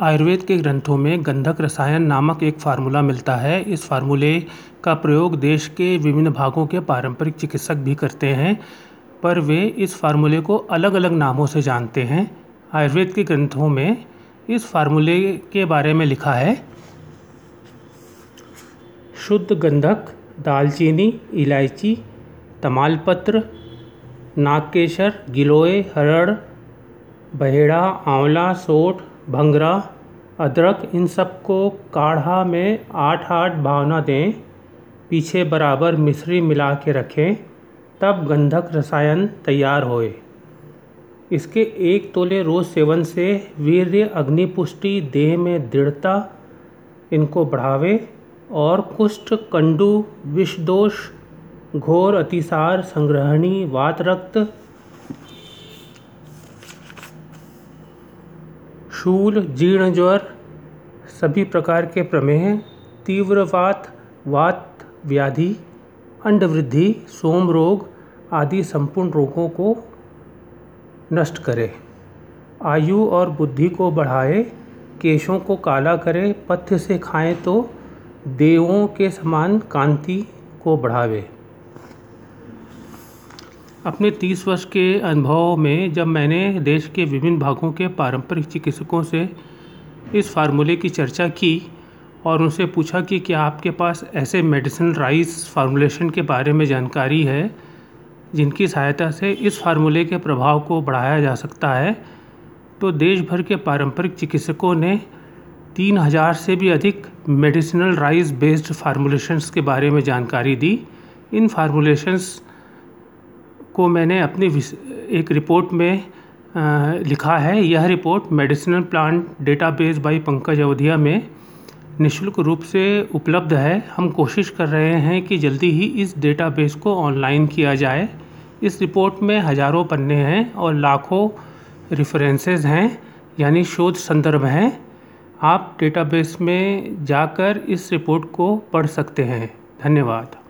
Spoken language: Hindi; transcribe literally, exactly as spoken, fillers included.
आयुर्वेद के ग्रंथों में गंधक रसायन नामक एक फार्मूला मिलता है। इस फार्मूले का प्रयोग देश के विभिन्न भागों के पारंपरिक चिकित्सक भी करते हैं, पर वे इस फार्मूले को अलग अलग नामों से जानते हैं। आयुर्वेद के ग्रंथों में इस फार्मूले के बारे में लिखा है: शुद्ध गंधक दालचीनी, इलायची, तमालपत्र, नागकेसर, गिलोय, हरड़, बहेड़ा, आंवला, सोंठ, भंगरा, अदरक, इन सबको काढ़ा में आठ आठ भावना दें, पीछे बराबर मिश्री मिला के रखें, तब गंधक रसायन तैयार होए। इसके एक तोले रोज सेवन से वीर्य, अग्नि पुष्टि, देह में दृढ़ता इनको बढ़ावे और कुष्ठ, कंडू, विषदोष, घोर अतिसार, संग्रहणी, वात, रक्त, शूल, जीर्ण ज्वर, सभी प्रकार के प्रमेह, तीव्र वात, वात व्याधि, अंडवृद्धि, सोम रोग आदि संपूर्ण रोगों को नष्ट करे, आयु और बुद्धि को बढ़ाए, केशों को काला करे, पथ्य से खाएं तो देवों के समान कांति को बढ़ावे। अपने तीस वर्ष के अनुभव में जब मैंने देश के विभिन्न भागों के पारंपरिक चिकित्सकों से इस फार्मूले की चर्चा की और उनसे पूछा कि क्या आपके पास ऐसे मेडिसिनल राइस फार्मूलेशन के बारे में जानकारी है जिनकी सहायता से इस फार्मूले के प्रभाव को बढ़ाया जा सकता है, तो देश भर के पारंपरिक चिकित्सकों ने तीन हज़ार से भी अधिक मेडिसिनल राइस बेस्ड फार्मूलेशंस के बारे में जानकारी दी। इन फार्मूलेशंस को मैंने अपनी एक रिपोर्ट में आ, लिखा है। यह report medicinal plant database by Pankaj Awadhiya में निःशुल्क रूप से उपलब्ध है। हम कोशिश कर रहे हैं कि जल्दी ही इस डेटाबेस को ऑनलाइन किया जाए। इस रिपोर्ट में हज़ारों पन्ने हैं और लाखों रेफरेंसेस हैं, यानी शोध संदर्भ हैं। आप डेटाबेस में जाकर इस रिपोर्ट को पढ़ सकते हैं। धन्यवाद।